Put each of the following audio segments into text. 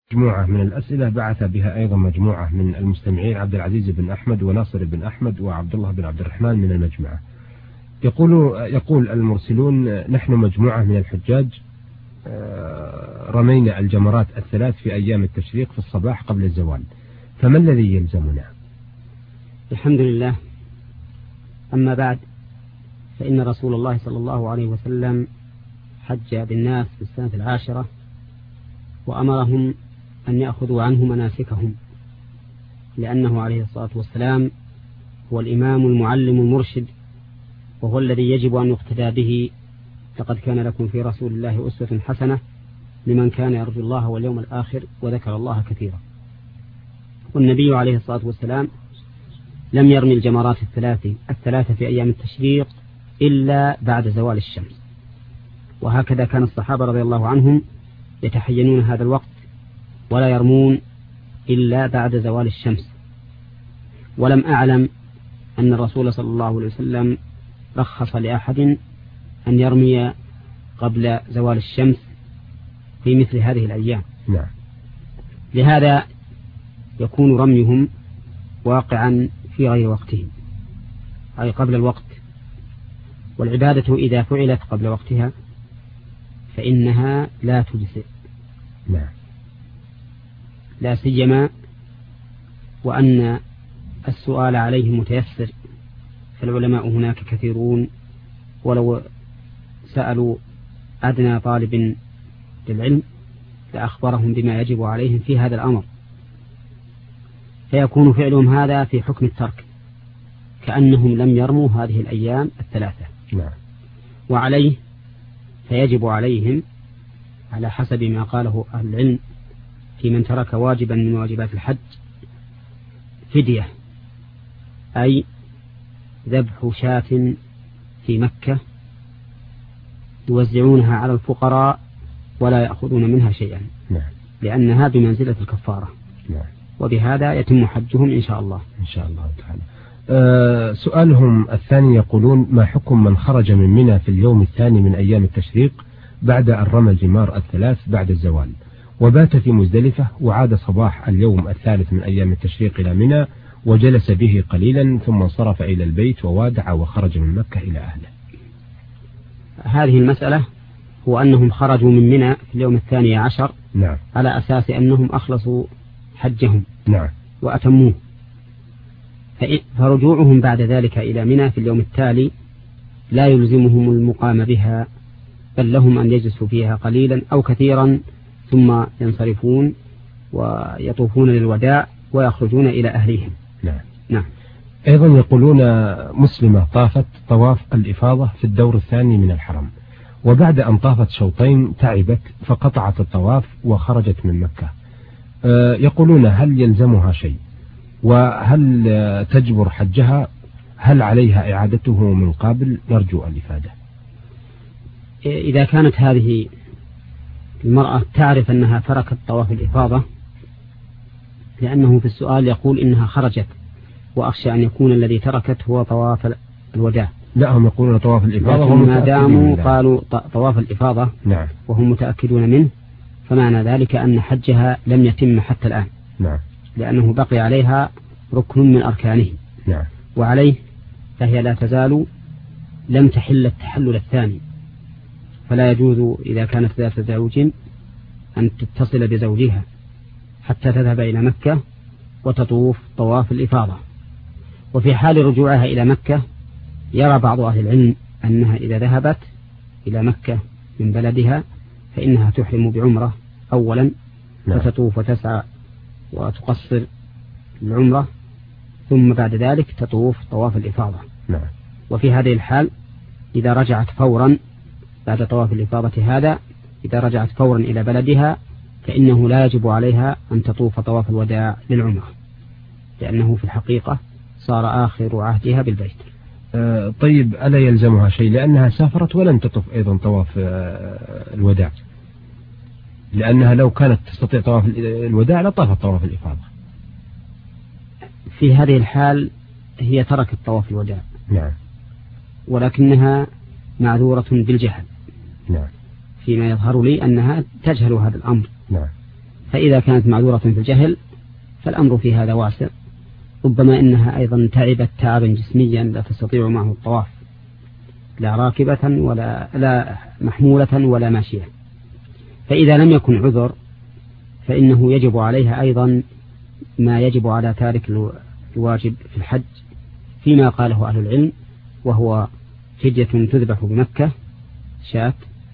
مجموعة من الأسئلة بعث بها أيضا مجموعة من المستمعين، عبد العزيز بن أحمد وناصر بن أحمد وعبد الله بن عبد الرحمن من المجمعة. يقول المرسلون: نحن مجموعة من الحجاج رمينا الجمرات الثلاث في أيام التشريق في الصباح قبل الزوال، فما الذي يلزمنا؟ الحمد لله. أما بعد، فإن رسول الله صلى الله عليه وسلم حج بالناس في السنة 10 وأمرهم أن يأخذوا عنه مناسكهم، لأنه عليه الصلاة والسلام هو الإمام المعلم المرشد، وهو الذي يجب أن يقتدى به. لقد كان لكم في رسول الله أسوة حسنة لمن كان يرجو الله واليوم الآخر وذكر الله كثيرا. والنبي عليه الصلاة والسلام لم يرمي الجمرات الثلاثة في أيام التشريق إلا بعد زوال الشمس، وهكذا كان الصحابة رضي الله عنهم يتحينون هذا الوقت ولا يرمون إلا بعد زوال الشمس. ولم أعلم أن الرسول صلى الله عليه وسلم رخص لأحد أن يرمي قبل زوال الشمس في مثل هذه الأيام. نعم. لهذا يكون رميهم واقعا في غير وقتهم، أي قبل الوقت. والعبادة إذا فعلت قبل وقتها فإنها لا تجزئ. نعم. لا سيما وأن السؤال عليه متيسر، فالعلماء هناك كثيرون، ولو سألوا أدنى طالب للعلم لأخبرهم بما يجب عليهم في هذا الأمر، فيكون فعلهم هذا في حكم الترك، كأنهم لم يرموا هذه الأيام الثلاثة. نعم. وعليه فيجب عليهم على حسب ما قاله أهل العلم في من ترك واجبا من واجبات الحج فدية، أي ذبح شاة في مكة يوزعونها على الفقراء ولا يأخذون منها شيئا. نعم. لأنها بمنزلة الكفارة. نعم. وبهذا يتم حجهم إن شاء الله. إن شاء الله تعالى. سؤالهم الثاني يقولون: ما حكم من خرج من منى في اليوم الثاني من أيام التشريق بعد أن رمى الجمار الثلاث بعد الزوال، وبات في مزدلفة، وعاد صباح اليوم الثالث من أيام التشريق إلى منى وجلس به قليلا ثم انصرف إلى البيت ووادع وخرج من مكة إلى أهله؟ هذه المسألة هو أنهم خرجوا من منى في اليوم 12. نعم. على أساس أنهم أخلصوا حجهم. نعم. وأتموه، فرجوعهم بعد ذلك إلى منى في اليوم التالي لا يلزمهم المقام بها، بل لهم أن يجلسوا فيها قليلا أو كثيرا ثم ينصرفون ويطوفون للوداع ويخرجون إلى أهليهم. نعم. نعم. أيضا يقولون: مسلمة طافت طواف الإفاضة في الدور الثاني من الحرم، وبعد أن طافت شوطين تعبت فقطعت الطواف وخرجت من مكة. يقولون: هل يلزمها شيء؟ وهل تجبر حجها؟ هل عليها إعادته من قبل؟ نرجو الإفادة. إذا كانت هذه المرأة تعرف أنها تركت طواف الإفاضة، لأنه في السؤال يقول إنها خرجت، وأخشى أن يكون الذي تركت هو طواف الوداع. لا، هم يقولون طواف الإفاضة، ما داموا قالوا طواف الإفاضة. نعم. وهم متأكدون منه، فمعنى ذلك أن حجها لم يتم حتى الآن. نعم. لأنه بقي عليها ركن من أركانه. نعم. وعليه فهي لا تزال لم تحل التحلل الثاني، فلا يجوز إذا كانت ذات زوج أن تتصل بزوجها حتى تذهب إلى مكة وتطوف طواف الإفاضة. وفي حال رجوعها إلى مكة يرى بعض أهل العلم أنها إذا ذهبت إلى مكة من بلدها فإنها تحرم بعمرة أولا. نعم. فتطوف وتسعى وتقصر العمرة، ثم بعد ذلك تطوف طواف الإفاضة. نعم. وفي هذه الحال إذا رجعت فورا بعد طواف الإفاضة هذا، إذا رجعت فورا إلى بلدها فإنه لا يجب عليها أن تطوف طواف الوداع للعمرة، لأنه في الحقيقة صار آخر عهدها بالبيت. طيب، ألا يلزمها شيء لأنها سافرت ولم تطوف أيضا طواف الوداع؟ لأنها لو كانت تستطيع طواف الوداع لطافت طواف الإفاضة. في هذه الحال هي تركت طواف الوداع. نعم. ولكنها معذورة بالجهل. نعم. فيما يظهر لي أنها تجهل هذا الأمر. نعم. فإذا كانت معذورة في الجهل فالأمر في هذا واسع، ربما إنها أيضا تعبت تعبا جسميا لا تستطيع معه الطواف، لا راكبة لا محمولة ولا ماشية. فإذا لم يكن عذر فإنه يجب عليها أيضا ما يجب على تارك الواجب في الحج فيما قاله أهل العلم، وهو فدية تذبح بمكة شاة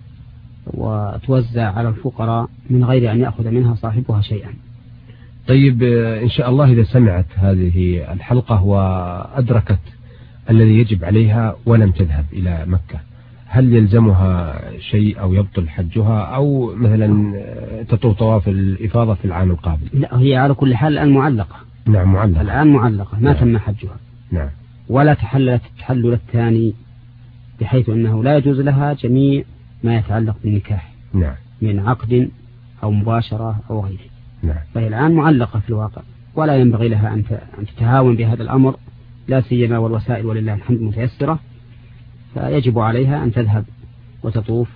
وتوزع على الفقراء من غير أن يأخذ منها صاحبها شيئا. طيب إن شاء الله إذا سمعت هذه الحلقة وأدركت الذي يجب عليها ولم تذهب إلى مكة، هل يلزمها شيء أو يبطل حجها أو مثلا تطوف طواف الإفاضة في العام القابل؟ لا، هي على كل حال الآن معلقة. نعم معلقة الآن معلقة ما تم حجها. نعم. ولا تحللت التحلل الثاني بحيث أنه لا يجوز لها جميع ما يتعلق بالنكاح. نعم. من عقد أو مباشرة أو غيره. نعم. فهي الآن معلقة في الواقع، ولا ينبغي لها أن تتهاون بهذا الأمر، لا سيما والوسائل ولله الحمد متيسرة، فيجب عليها أن تذهب وتطوف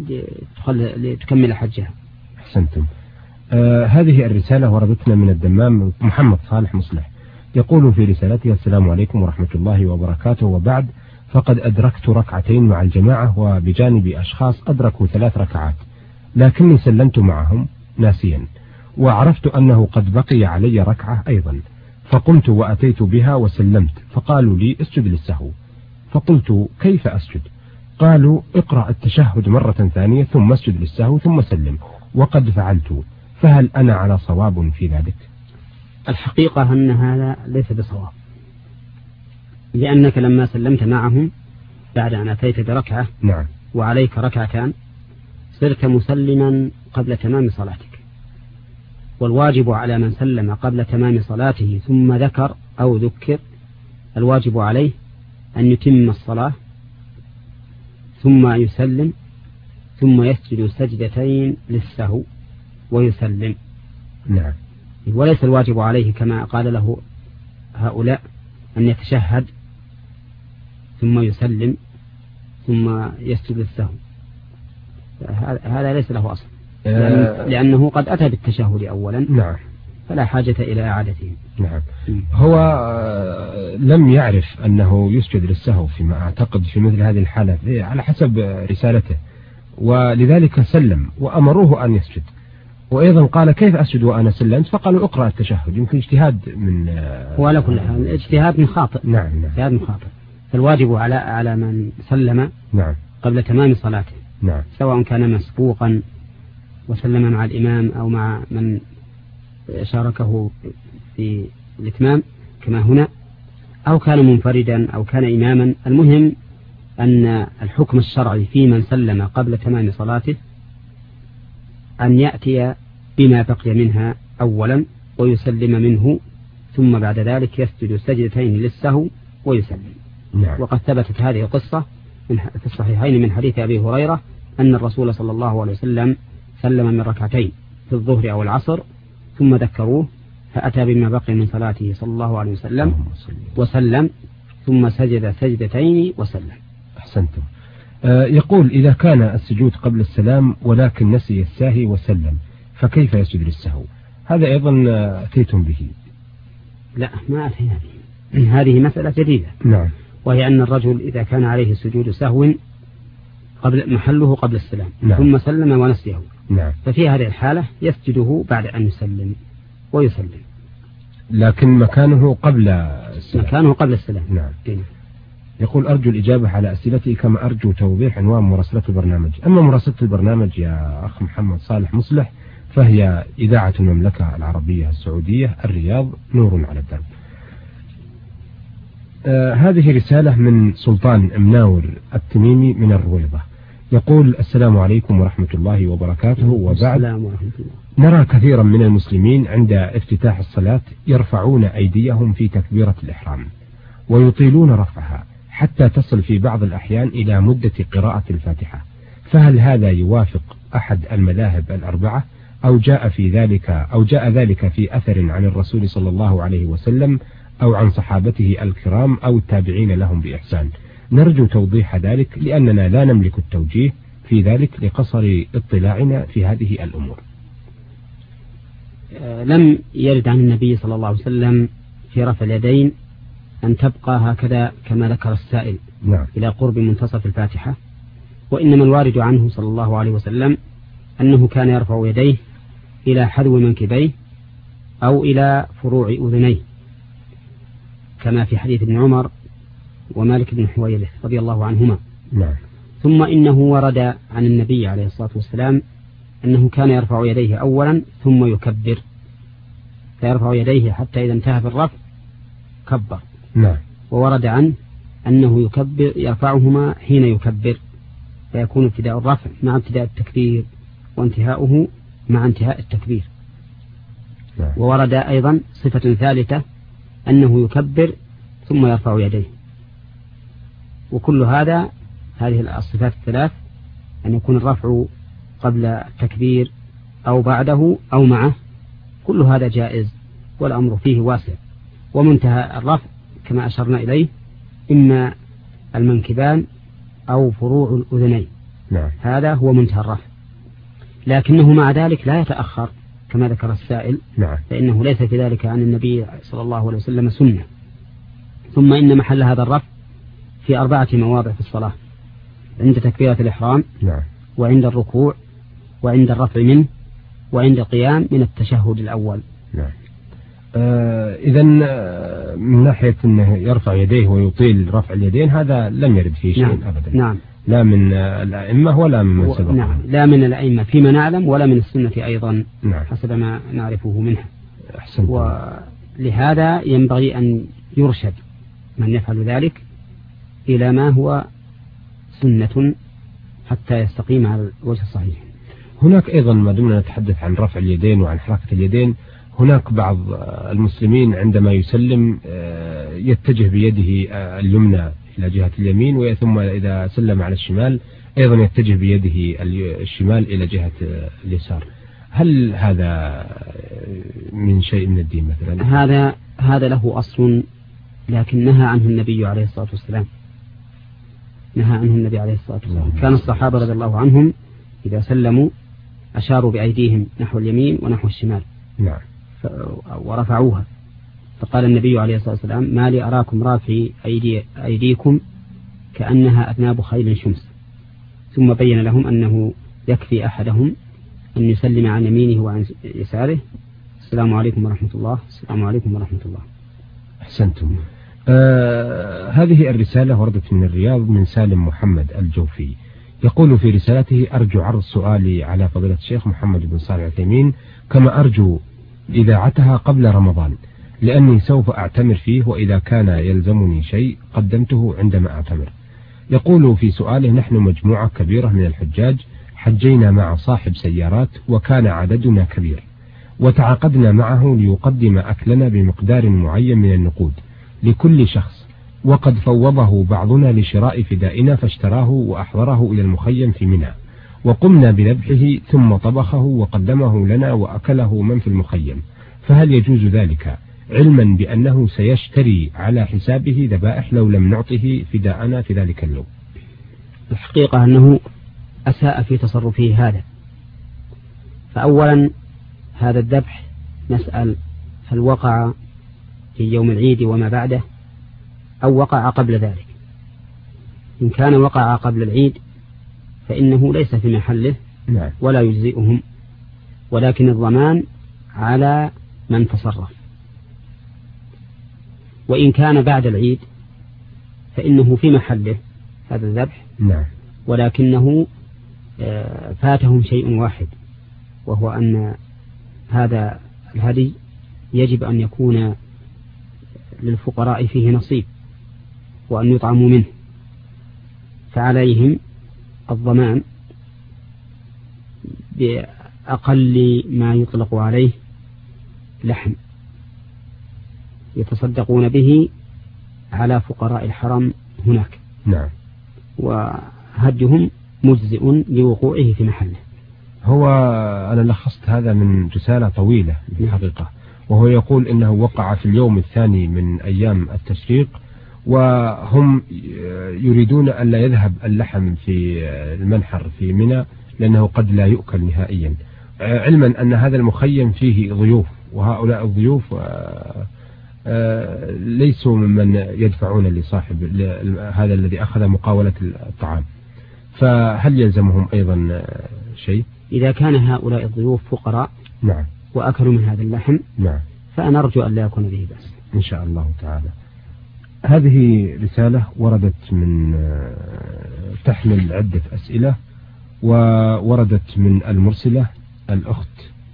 لتكمل حجها. أحسنتم. هذه الرسالة وردتنا من الدمام محمد صالح مصلح، يقول في رسالته: السلام عليكم ورحمة الله وبركاته، وبعد، فقد أدركت ركعتين مع الجماعة وبجانبي أشخاص أدركوا 3 ركعات، لكني سلمت معهم ناسيا، وعرفت أنه قد بقي علي ركعة أيضا، فقمت وأتيت بها وسلمت، فقالوا لي اسجد للسهو، فقلت كيف أسجد؟ قالوا اقرأ التشهد مرة ثانية ثم اسجد للسهو ثم سلم، وقد فعلت، فهل أنا على صواب في ذلك؟ الحقيقة أن هذا ليس بصواب، لأنك لما سلمت معهم بعد أن أتيت بركعة نعم وعليك ركعتان صرت مسلما قبل تمام صلاتك، والواجب على من سلم قبل تمام صلاته ثم ذكر أو ذكر، الواجب عليه أن يتم الصلاة ثم يسلم ثم يسجد سجدتين للسهو ويسلم. نعم. وليس الواجب عليه كما قال له هؤلاء أن يتشهد ثم يسلم ثم يسجد للسهو، هذا ليس له أصل، لأنه قد أتى بالتشهد أولا. نعم. فلا حاجة إلى إعادته. نعم. هو لم يعرف أنه يسجد للسهو فيما أعتقد في مثل هذه الحالة على حسب رسالته، ولذلك سلم وأمروه أن يسجد، وأيضا قال كيف أسجد وأنا سلمت؟ فقالوا اقرأ التشهد. يمكن اجتهاد من وعلى كل حال اجتهاد من خاطئ. نعم. اجتهاد من خاطئ. فالواجب على من سلم نعم قبل تمام صلاته، نعم، سواء كان مسبوقا وسلم مع الإمام أو مع من شاركه في الإتمام كما هنا، أو كان منفردا أو كان إماما، المهم أن الحكم الشرعي في من سلم قبل تمام صلاته أن يأتي بما بقي منها أولا ويسلم منه، ثم بعد ذلك يسجد سجدتين للسهو ويسلم. نعم. وقد ثبتت هذه القصة في الصحيحين من حديث أبي هريرة أن الرسول صلى الله عليه وسلم سلم من ركعتين في الظهر أو العصر ثم ذكروه فأتى بما بقي من صلاته صلى الله عليه وسلم وسلم ثم سجد سجدتين وسلم. أحسنتم. يقول إذا كان السجود قبل السلام ولكن نسي الساهي وسلم فكيف يسجد للسهو؟ هذا أيضا أتيتم به. لا، ما أتينا به، هذه مسألة جديدة. نعم. وهي أن الرجل إذا كان عليه سجود سهو محله قبل السلام نعم. ثم سلم ونسيه، نعم، ففي هذه الحالة يسجده بعد أن يسلم ويسلم، لكن مكانه قبل السلام. مكانه قبل السلام. نعم. يقول أرجو الإجابة على أسئلتي كما أرجو توضيح عنوان مراسلة البرنامج. أما مراسلة البرنامج يا أخ محمد صالح مصلح فهي إذاعة المملكة العربية السعودية، الرياض، نور على الدرب. هذه رسالة من سلطان مناور التميمي من الرويضة، يقول السلام عليكم ورحمة الله وبركاته، وبعد، نرى كثيرا من المسلمين عند افتتاح الصلاة يرفعون أيديهم في تكبيرة الإحرام ويطيلون رفعها حتى تصل في بعض الأحيان إلى مدة قراءة الفاتحة، فهل هذا يوافق أحد المذاهب الأربعة أو جاء ذلك في أثر عن الرسول صلى الله عليه وسلم أو عن صحابته الكرام أو التابعين لهم بإحسان؟ نرجو توضيح ذلك لأننا لا نملك التوجيه في ذلك لقصر اطلاعنا في هذه الأمور. لم يرد عن النبي صلى الله عليه وسلم في رفع اليدين أن تبقى هكذا كما ذكر السائل نعم. إلى قرب منتصف الفاتحة، وإنما الوارد عنه صلى الله عليه وسلم أنه كان يرفع يديه إلى حذو منكبيه أو إلى فروع أذنيه، كما في حديث ابن عمر ومالك بن حويرث رضي الله عنهما. نعم. ثم إنه ورد عن النبي عليه الصلاة والسلام أنه كان يرفع يديه أولا ثم يكبر، فيرفع يديه حتى إذا انتهى بالرفع كبر. نعم. وورد عنه أنه يرفعهما حين يكبر، فيكون ابتداء الرفع مع ابتداء التكبير وانتهاؤه مع انتهاء التكبير. نعم. وورد أيضا صفة ثالثة أنه يكبر ثم يرفع يديه. وكل هذه الصفات الثلاث، أن يكون الرفع قبل التكبير أو بعده أو معه، كل هذا جائز والأمر فيه واسع. ومنتهى الرفع كما أشرنا إليه إما المنكبان أو فروع الأذنين. نعم. هذا هو منتهى الرفع، لكنه مع ذلك لا يتأخر كما ذكر السائل. نعم. فإنه ليس في ذلك عن النبي صلى الله عليه وسلم سنة. ثم إن محل هذا الرفع في 4 مواضع في الصلاة: عند تكبيرة الإحرام، نعم، وعند الركوع، وعند الرفع منه، وعند القيام من التشهد الأول. نعم. إذن من ناحية أنه يرفع يديه ويطيل رفع اليدين هذا لم يرد فيه شيء. نعم. أبدا. نعم. لا من الأئمة ولا من سبقهم. نعم. لا من الأئمة فيما نعلم، ولا من السنة أيضا. نعم. حسب ما نعرفه منها. أحسنت. ولهذا ينبغي أن يرشد من يفعل ذلك إلى ما هو سنة حتى يستقيم على الوجه الصحيح. هناك أيضا ما دمنا نتحدث عن رفع اليدين وعن حركة اليدين، هناك بعض المسلمين عندما يسلم يتجه بيده اليمنى إلى جهة اليمين، ثم إذا سلم على الشمال أيضا يتجه بيده الشمال إلى جهة اليسار. هل هذا من شيء من الدين مثلا؟ هذا له أصل، لكن نهى عنه النبي عليه الصلاة والسلام. نهى عنه النبي عليه الصلاة والسلام. كان الصحابة رضي الله عنهم إذا سلموا أشاروا بأيديهم نحو اليمين ونحو الشمال. نعم. ورفعوها، فقال النبي عليه الصلاة والسلام: ما لي أراكم رافعي أيديكم كأنها أذناب خيل شمس. ثم بين لهم أنه يكفي أحدهم أن يسلم عن يمينه وعن يساره: السلام عليكم ورحمة الله، السلام عليكم ورحمة الله. أحسنتم. هذه الرسالة وردت من الرياض من سالم محمد الجوفي، يقول في رسالته: أرجو عرض سؤالي على فضيلة الشيخ محمد بن صالح العثيمين، كما أرجو إذاعتها قبل رمضان، لأني سوف أعتمر فيه، وإذا كان يلزمني شيء قدمته عندما أعتمر. يقول في سؤاله: نحن مجموعة كبيرة من الحجاج حجينا مع صاحب سيارات، وكان عددنا كبير، وتعاقدنا معه ليقدم أكلنا بمقدار معين من النقود لكل شخص، وقد فوضه بعضنا لشراء فدائنا فاشتراه وأحضره إلى المخيم في منى، وقمنا بذبحه ثم طبخه وقدمه لنا وأكله من في المخيم، فهل يجوز ذلك، علما بأنه سيشتري على حسابه ذبائح لو لم نعطه فداءنا في ذلك اليوم؟ الحقيقة أنه أساء في تصرفه هذا. فأولا هذا الذبح نسأل هل وقع في يوم العيد وما بعده أو وقع قبل ذلك؟ إن كان وقع قبل العيد فإنه ليس في محله ولا يجزئهم، ولكن الضمان على من تصرف. وإن كان بعد العيد فإنه في محله هذا الذبح، ولكنه فاتهم شيء واحد، وهو أن هذا الهدي يجب أن يكون للفقراء فيه نصيب وأن يطعموا منه، فعليهم الضمان بأقل ما يطلق عليه لحم يتصدقون به على فقراء الحرم هناك. وهدهم مجزئ لوقوعه في محله. هو أنا لخصت هذا من رسالة طويلة في الحقيقة، وهو يقول إنه وقع في اليوم الثاني من أيام التشريق، وهم يريدون أن لا يذهب اللحم في المنحر في منى لأنه قد لا يؤكل نهائيا، علما أن هذا المخيم فيه ضيوف، وهؤلاء الضيوف ليسوا ممن يدفعون لصاحب هذا الذي أخذ مقاولة الطعام، فهل يلزمهم أيضا شيء؟ إذا كان هؤلاء الضيوف فقراء نعم وأكلوا من هذا اللحم نعم فأنا أرجو أن لا يكون به بأس إن شاء الله تعالى. هذه رسالة وردت من تحمل عدة أسئلة، ووردت من المرسلة الأخت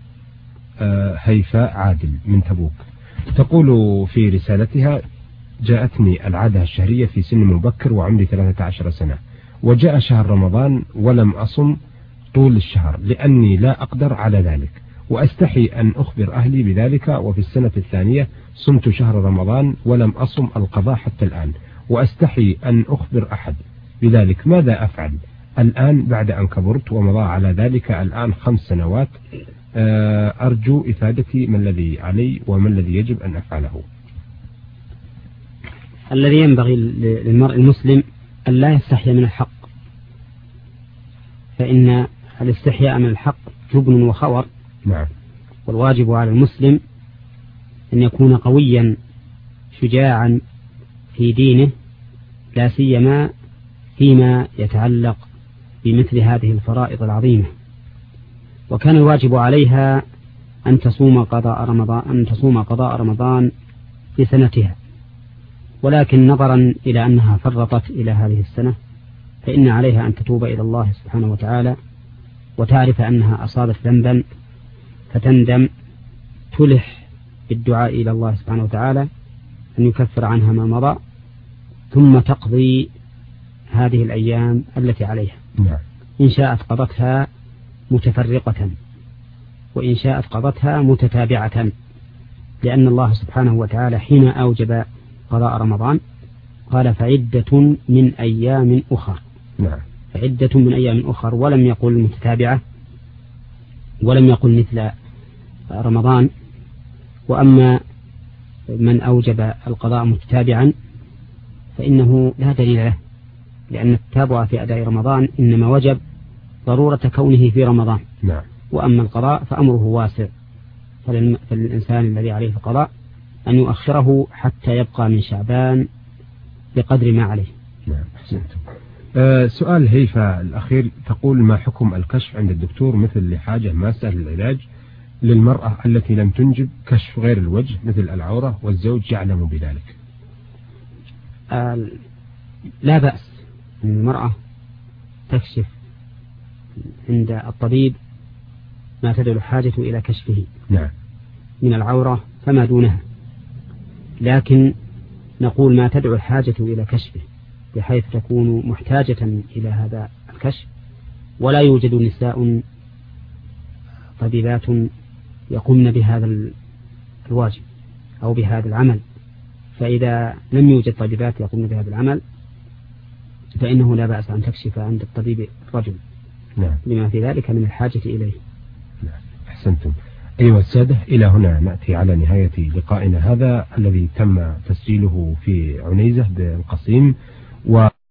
هيفاء عادل من تبوك، تقول في رسالتها: جاءتني العادة الشهرية في سن مبكر وعمري 13 سنة، وجاء شهر رمضان ولم أصم طول الشهر لأني لا أقدر على ذلك، وأستحي أن أخبر أهلي بذلك، وفي السنة الثانية صمت شهر رمضان ولم أصم القضاء حتى الآن، وأستحي أن أخبر أحد بذلك، ماذا أفعل الآن بعد أن كبرت ومضى على ذلك الآن 5 سنوات؟ أرجو إفادتي ما الذي علي وما الذي يجب أن أفعله. الذي ينبغي للمرء المسلم أن لا يستحي من الحق، فإن الاستحياء من الحق جبن وخور. نعم. والواجب على المسلم أن يكون قويا شجاعا في دينه، لا سيما فيما يتعلق بمثل هذه الفرائض العظيمة. وكان الواجب عليها أن تصوم قضاء رمضان في سنتها، ولكن نظرا إلى أنها فرطت إلى هذه السنة فإن عليها أن تتوب إلى الله سبحانه وتعالى، وتعرف أنها أصابت ذنبا فتندم، تلح بالدعاء إلى الله سبحانه وتعالى أن يكفر عنها ما مضى، ثم تقضي هذه الأيام التي عليها. إن شاءت قضتها متفرقة، وإن شاءت قضتها متتابعة، لأن الله سبحانه وتعالى حين أوجب قضاء رمضان قال: فعدة من أيام أخر. فعدة من أيام أخر، ولم يقل متتابعة، ولم يقل مثل رمضان. وأما من أوجب القضاء متتابعا فإنه لا دليل له، لأن التتابع في أداء رمضان إنما وجب ضرورة كونه في رمضان. وأما القضاء فأمره واسع، فالإنسان الذي عليه القضاء أن يؤخره حتى يبقى من شعبان بقدر ما عليه. سؤال هيفا الأخير، تقول: ما حكم الكشف عند الدكتور مثل لحاجة ماسة للعلاج للمرأة التي لم تنجب كشف غير الوجه مثل العورة والزوج يعلم بذلك؟ لا بأس أن المرأة تكشف عند الطبيب ما تدعو الحاجة إلى كشفه من العورة فما دونها، لكن نقول ما تدعو الحاجة إلى كشفه بحيث تكون محتاجة إلى هذا الكشف، ولا يوجد نساء طبيبات يقومن بهذا الواجب أو بهذا العمل. فإذا لم يوجد طبيبات يقومن بهذا العمل فإنه لا بأس أن تكشف عند الطبيب الرجل لما في ذلك من الحاجة إليه. أحسنتم. أيها السادة، إلى هنا نأتي على نهاية لقائنا هذا الذي تم تسجيله في عنيزة بالقصيم.